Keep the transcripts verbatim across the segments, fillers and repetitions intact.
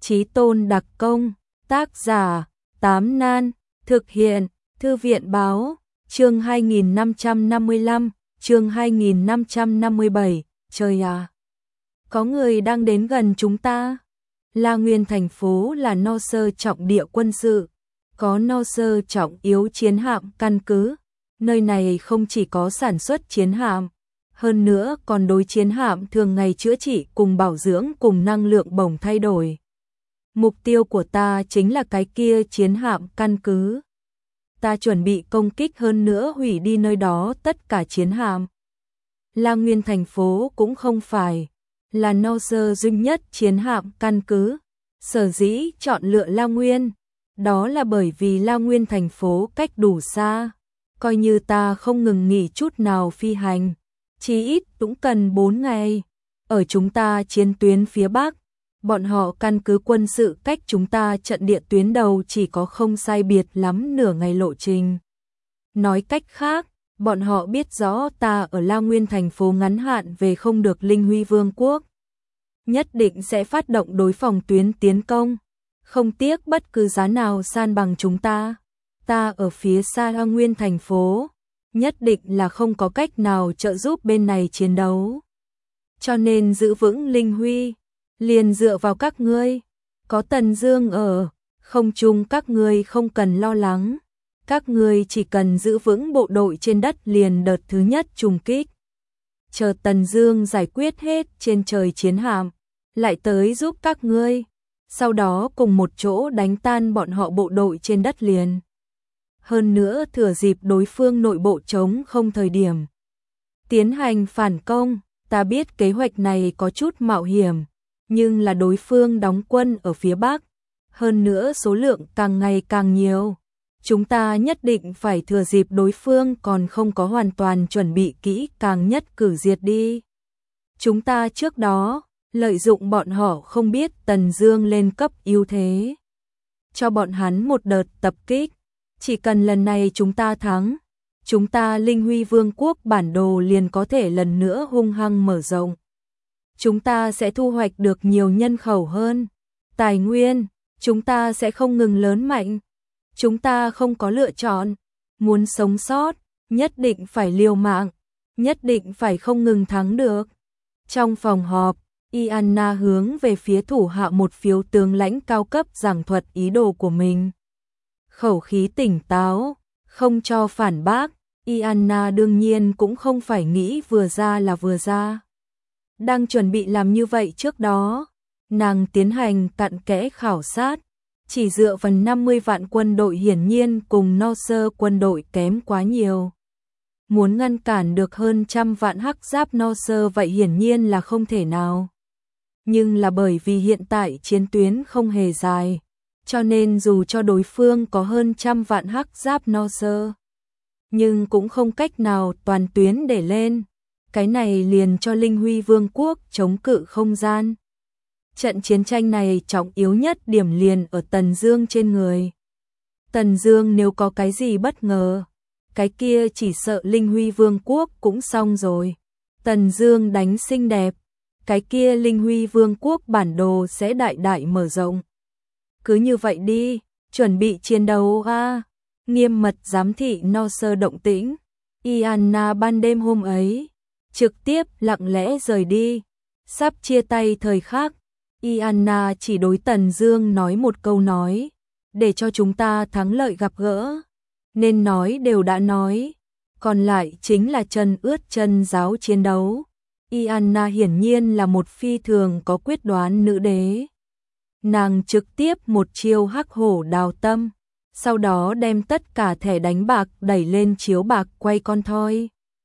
Chí tôn đặc công, tác giả, Tám Nan, thực hiện, Thư viện báo, chương hai nghìn năm trăm năm mươi lăm, chương hai nghìn năm trăm năm mươi bảy, trời à! Có người đang đến gần chúng ta. La Nguyên thành phố là no sơ trọng địa quân sự, có no sơ trọng yếu chiến hạm căn cứ. Nơi này không chỉ có sản xuất chiến hạm, hơn nữa còn đối chiến hạm thường ngày chữa trị cùng bảo dưỡng cùng năng lượng bổng thay đổi. Mục tiêu của ta chính là cái kia chiến hạm căn cứ. Ta chuẩn bị công kích hơn nữa hủy đi nơi đó tất cả chiến hạm. La Nguyên thành phố cũng không phải là no sơ duy nhất chiến hạm căn cứ. Sở dĩ chọn lựa La Nguyên, đó là bởi vì La Nguyên thành phố cách đủ xa. Coi như ta không ngừng nghỉ chút nào phi hành, chí ít cũng cần bốn ngày. Ở chúng ta chiến tuyến phía Bắc, bọn họ căn cứ quân sự cách chúng ta trận địa tuyến đầu chỉ có không sai biệt lắm nửa ngày lộ trình. Nói cách khác, bọn họ biết rõ ta ở La Nguyên thành phố ngắn hạn về không được Linh Huy Vương quốc. Nhất định sẽ phát động đối phòng tuyến tiến công, không tiếc bất cứ giá nào san bằng chúng ta. Ta ở phía xa La Nguyên thành phố, nhất định là không có cách nào trợ giúp bên này chiến đấu. Cho nên giữ vững Linh Huy, liền dựa vào các ngươi. Có Tần Dương ở, không chung các ngươi không cần lo lắng. Các ngươi chỉ cần giữ vững bộ đội trên đất liền đợt thứ nhất trùng kích. Chờ Tần Dương giải quyết hết trên trời chiến hạm, lại tới giúp các ngươi. Sau đó cùng một chỗ đánh tan bọn họ bộ đội trên đất liền. Hơn nữa thừa dịp đối phương nội bộ chống không thời điểm tiến hành phản công. Ta biết kế hoạch này có chút mạo hiểm, nhưng là đối phương đóng quân ở phía Bắc, hơn nữa số lượng càng ngày càng nhiều. Chúng ta nhất định phải thừa dịp đối phương còn không có hoàn toàn chuẩn bị kỹ càng nhất cử diệt đi. Chúng ta trước đó lợi dụng bọn họ không biết Tần Dương lên cấp ưu thế, cho bọn hắn một đợt tập kích. Chỉ cần lần này chúng ta thắng, chúng ta Linh Huy Vương quốc bản đồ liền có thể lần nữa hung hăng mở rộng. Chúng ta sẽ thu hoạch được nhiều nhân khẩu hơn, tài nguyên, chúng ta sẽ không ngừng lớn mạnh. Chúng ta không có lựa chọn, muốn sống sót, nhất định phải liều mạng, nhất định phải không ngừng thắng được. Trong phòng họp, Ianna hướng về phía thủ hạ một phiếu tướng lãnh cao cấp giảng thuật ý đồ của mình. Khẩu khí tỉnh táo, không cho phản bác. Ianna đương nhiên cũng không phải nghĩ vừa ra là vừa ra. Đang chuẩn bị làm như vậy trước đó, nàng tiến hành cặn kẽ khảo sát. Chỉ dựa vào năm mươi vạn quân đội hiển nhiên cùng no sơ quân đội kém quá nhiều. Muốn ngăn cản được hơn trăm vạn hắc giáp no sơ vậy hiển nhiên là không thể nào. Nhưng là bởi vì hiện tại chiến tuyến không hề dài, cho nên dù cho đối phương có hơn trăm vạn hắc giáp no sơ, nhưng cũng không cách nào toàn tuyến để lên. Cái này liền cho Linh Huy Vương quốc chống cự không gian. Trận chiến tranh này trọng yếu nhất điểm liền ở Tần Dương trên người. Tần Dương nếu có cái gì bất ngờ, cái kia chỉ sợ Linh Huy Vương quốc cũng xong rồi. Tần Dương đánh xinh đẹp, cái kia Linh Huy Vương quốc bản đồ sẽ đại đại mở rộng. Cứ như vậy đi, chuẩn bị chiến đấu a. Nghiêm mật giám thị no sơ động tĩnh. Ianna ban đêm hôm ấy trực tiếp lặng lẽ rời đi. Sắp chia tay thời khắc, Ianna chỉ đối Tần Dương nói một câu nói, để cho chúng ta thắng lợi gặp gỡ. Nên nói đều đã nói, còn lại chính là chân ướt chân giáo chiến đấu. Ianna hiển nhiên là một phi thường có quyết đoán nữ đế. Nàng trực tiếp một chiêu hắc hổ đào tâm, sau đó đem tất cả thẻ đánh bạc đẩy lên chiếu bạc quay con thoi.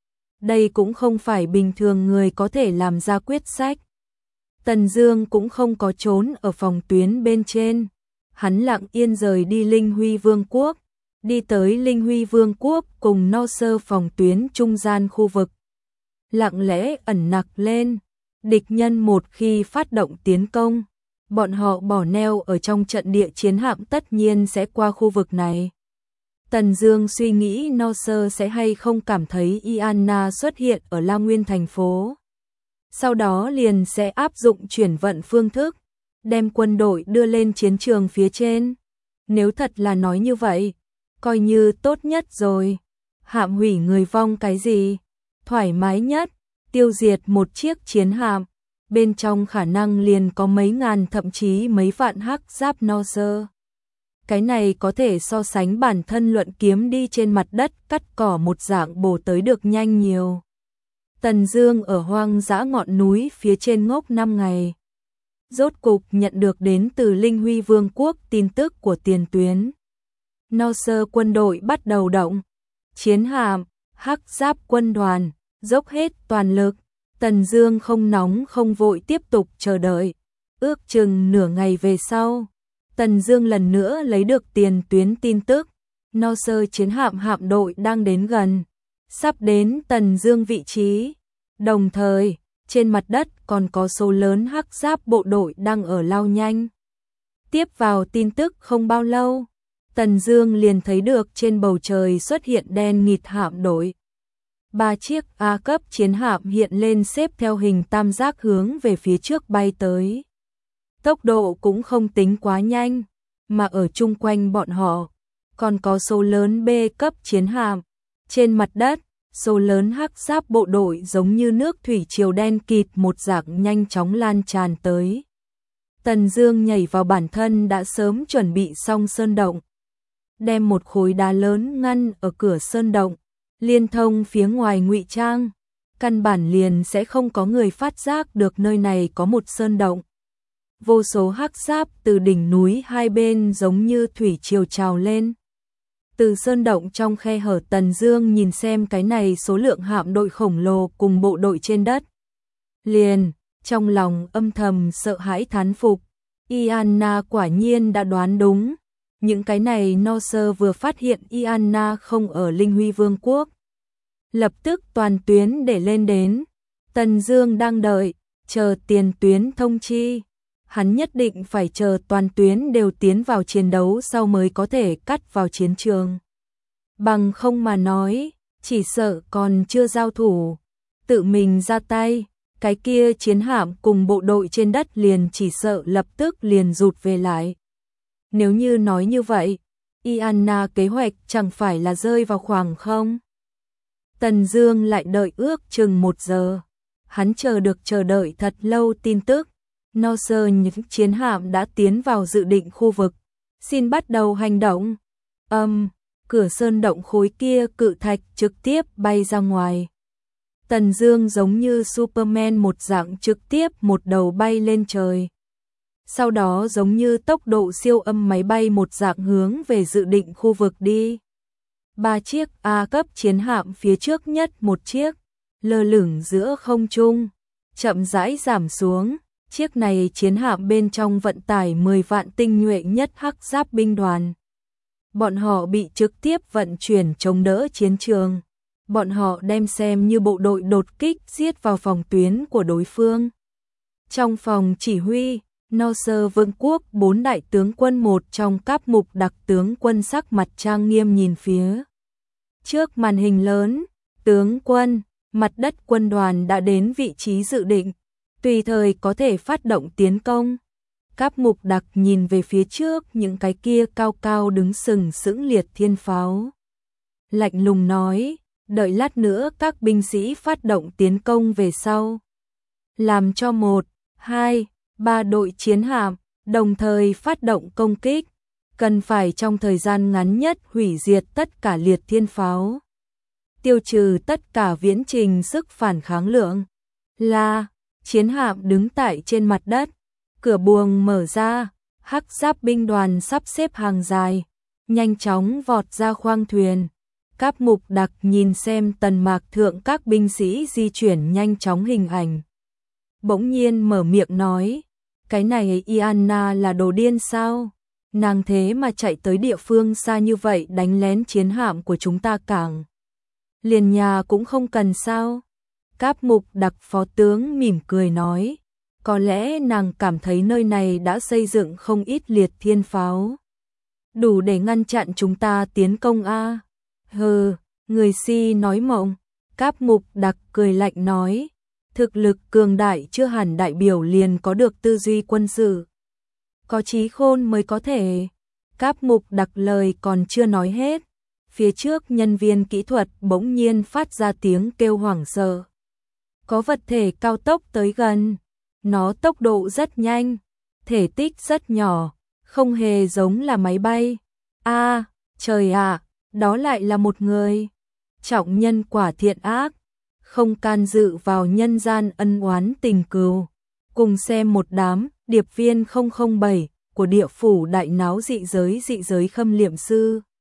Đây cũng không phải bình thường người có thể làm ra quyết sách. Tần Dương cũng không có trốn ở phòng tuyến bên trên, hắn lặng yên rời đi Linh Huy Vương quốc, đi tới Linh Huy Vương quốc cùng no sơ phòng tuyến trung gian khu vực. Lặng lẽ ẩn nặc lên, địch nhân một khi phát động tiến công, bọn họ bỏ neo ở trong trận địa chiến hạm tất nhiên sẽ qua khu vực này. Tần Dương suy nghĩ no sơ sẽ hay không cảm thấy Ianna xuất hiện ở La Nguyên thành phố. Sau đó liền sẽ áp dụng chuyển vận phương thức, đem quân đội đưa lên chiến trường phía trên. Nếu thật là nói như vậy, coi như tốt nhất rồi. Hạm hủy người vong cái gì? Thoải mái nhất, tiêu diệt một chiếc chiến hạm, bên trong khả năng liền có mấy ngàn thậm chí mấy vạn hắc giáp Norse. Cái này có thể so sánh bản thân luận kiếm đi trên mặt đất cắt cỏ một dạng bổ tới được nhanh nhiều. Tần Dương ở hoang dã ngọn núi phía trên ngốc năm ngày. Rốt cục nhận được đến từ Linh Huy Vương quốc tin tức của tiền tuyến. Norse quân đội bắt đầu động. Chiến hạm, hắc giáp quân đoàn, dốc hết toàn lực. Tần Dương không nóng không vội tiếp tục chờ đợi. Ước chừng nửa ngày về sau, Tần Dương lần nữa lấy được tiền tuyến tin tức. Norse chiến hạm hạm đội đang đến gần, sắp đến Tần Dương vị trí. Đồng thời, trên mặt đất còn có số lớn hắc giáp bộ đội đang ở lao nhanh. Tiếp vào tin tức không bao lâu, Tần Dương liền thấy được trên bầu trời xuất hiện đen nghịt hạm đội. Ba chiếc A cấp chiến hạm hiện lên xếp theo hình tam giác hướng về phía trước bay tới. Tốc độ cũng không tính quá nhanh, mà ở chung quanh bọn họ còn có số lớn B cấp chiến hạm. Trên mặt đất, số lớn hắc giáp bộ đội giống như nước thủy triều đen kịt một dạng nhanh chóng lan tràn tới. Tần Dương nhảy vào bản thân đã sớm chuẩn bị xong sơn động, đem một khối đá lớn ngăn ở cửa sơn động, liên thông phía ngoài ngụy trang, căn bản liền sẽ không có người phát giác được nơi này có một sơn động. Vô số hắc giáp từ đỉnh núi hai bên giống như thủy triều trào lên. Từ sơn động trong khe hở, Tần Dương nhìn xem cái này số lượng hạm đội khổng lồ cùng bộ đội trên đất. Liền, trong lòng âm thầm sợ hãi thán phục. Ianna quả nhiên đã đoán đúng. Những cái này Norse vừa phát hiện Ianna không ở Linh Huy Vương quốc, lập tức toàn tuyến để lên đến. Tần Dương đang đợi, chờ tiền tuyến thông chi. Hắn nhất định phải chờ toàn tuyến đều tiến vào chiến đấu sau mới có thể cắt vào chiến trường. Bằng không mà nói, chỉ sợ còn chưa giao thủ, tự mình ra tay, cái kia chiến hạm cùng bộ đội trên đất liền chỉ sợ lập tức liền rụt về lại. Nếu như nói như vậy, Ianna kế hoạch chẳng phải là rơi vào khoảng không? Tần Dương lại đợi ước chừng một giờ. Hắn chờ được chờ đợi thật lâu tin tức. Norse những chiến hạm đã tiến vào dự định khu vực. Xin bắt đầu hành động. Âm, um, cửa sơn động khối kia cự thạch trực tiếp bay ra ngoài. Tần Dương giống như Superman một dạng trực tiếp một đầu bay lên trời. Sau đó giống như tốc độ siêu âm máy bay một dạng hướng về dự định khu vực đi. Ba chiếc A cấp chiến hạm phía trước nhất một chiếc, lơ lửng giữa không trung, chậm rãi giảm xuống. Chiếc này chiến hạm bên trong vận tải mười vạn tinh nhuệ nhất hắc giáp binh đoàn. Bọn họ bị trực tiếp vận chuyển chống đỡ chiến trường. Bọn họ đem xem như bộ đội đột kích giết vào phòng tuyến của đối phương. Trong phòng chỉ huy, Norse Vương quốc bốn đại tướng quân một trong các mục đặc tướng quân sắc mặt trang nghiêm nhìn phía trước màn hình lớn. Tướng quân, mặt đất quân đoàn đã đến vị trí dự định, tùy thời có thể phát động tiến công. Các mục đặc nhìn về phía trước những cái kia cao cao đứng sừng sững liệt thiên pháo. Lạnh lùng nói, đợi lát nữa các binh sĩ phát động tiến công về sau. Làm cho một, hai, ba đội chiến hạm đồng thời phát động công kích, cần phải trong thời gian ngắn nhất hủy diệt tất cả liệt thiên pháo, tiêu trừ tất cả viễn trình sức phản kháng lượng. Là, chiến hạm đứng tại trên mặt đất, cửa buồng mở ra, hắc giáp binh đoàn sắp xếp hàng dài, nhanh chóng vọt ra khoang thuyền. Các mục đặc nhìn xem tần mạc thượng các binh sĩ di chuyển nhanh chóng hình ảnh. Bỗng nhiên mở miệng nói, cái này Ianna là đồ điên sao? Nàng thế mà chạy tới địa phương xa như vậy đánh lén chiến hạm của chúng ta cảng. Liền nhà cũng không cần sao? Các mục đặc phó tướng mỉm cười nói, có lẽ nàng cảm thấy nơi này đã xây dựng không ít liệt thiên pháo, đủ để ngăn chặn chúng ta tiến công a. Hừ, người si nói mộng. Các mục đặc cười lạnh nói, thực lực cường đại chưa hẳn đại biểu liền có được tư duy quân sự. có trí khôn mới có thể. Cáp Mục Đặc lời còn chưa nói hết, phía trước nhân viên kỹ thuật bỗng nhiên phát ra tiếng kêu hoảng sợ. Có vật thể cao tốc tới gần, nó tốc độ rất nhanh, thể tích rất nhỏ, không hề giống là máy bay. A, trời ạ, đó lại là một người. Trọng nhân quả thiện ác, không can dự vào nhân gian ân oán tình cừu. Cùng xem một đám điệp viên không không bảy của địa phủ đại náo dị giới dị giới Khâm Liệm Sư.